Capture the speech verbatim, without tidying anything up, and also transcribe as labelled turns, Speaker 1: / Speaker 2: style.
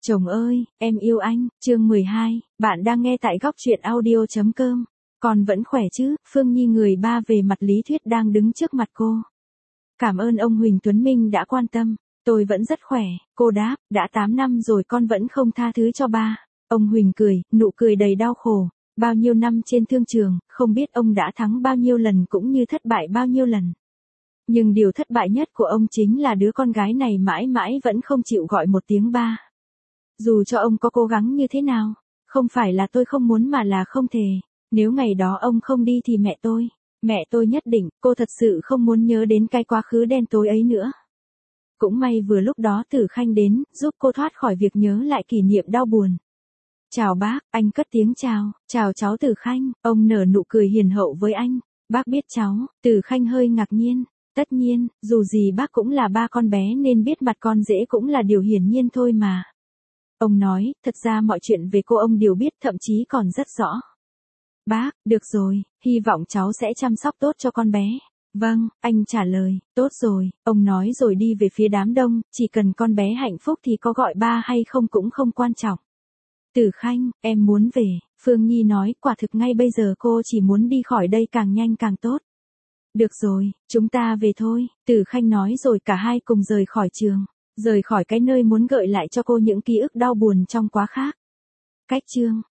Speaker 1: Chồng ơi, em yêu anh, chương mười hai, bạn đang nghe tại góc truyện audio.com. Con vẫn khỏe chứ? Phương Nhi người ba về mặt lý thuyết đang đứng trước mặt cô. Cảm ơn ông Huỳnh Tuấn Minh đã quan tâm. Tôi vẫn rất khỏe, cô đáp, đã tám năm rồi con vẫn không tha thứ cho ba. Ông Huỳnh cười, nụ cười đầy đau khổ. Bao nhiêu năm trên thương trường, không biết ông đã thắng bao nhiêu lần cũng như thất bại bao nhiêu lần. Nhưng điều thất bại nhất của ông chính là đứa con gái này mãi mãi vẫn không chịu gọi một tiếng ba. Dù cho ông có cố gắng như thế nào, không phải là tôi không muốn mà là không thể. Nếu ngày đó ông không đi thì mẹ tôi, mẹ tôi nhất định, cô thật sự không muốn nhớ đến cái quá khứ đen tối ấy nữa. Cũng may vừa lúc đó Tử Khanh đến, giúp cô thoát khỏi việc nhớ lại kỷ niệm đau buồn. Chào bác, anh cất tiếng chào, chào cháu Tử Khanh, ông nở nụ cười hiền hậu với anh. Bác biết cháu, Tử Khanh hơi ngạc nhiên. Tất nhiên, dù gì bác cũng là ba con bé nên biết mặt con dễ cũng là điều hiển nhiên thôi mà. Ông nói, thật ra mọi chuyện về cô ông đều biết thậm chí còn rất rõ. Bác, được rồi, hy vọng cháu sẽ chăm sóc tốt cho con bé. Vâng, anh trả lời, tốt rồi, ông nói rồi đi về phía đám đông, chỉ cần con bé hạnh phúc thì có gọi ba hay không cũng không quan trọng. Tử Khanh, em muốn về, Phương Nhi nói, quả thực ngay bây giờ cô chỉ muốn đi khỏi đây càng nhanh càng tốt. Được rồi, chúng ta về thôi, Tử Khanh nói rồi cả hai cùng rời khỏi trường, rời khỏi cái nơi muốn gợi lại cho cô những ký ức đau buồn trong quá khứ. Cách chương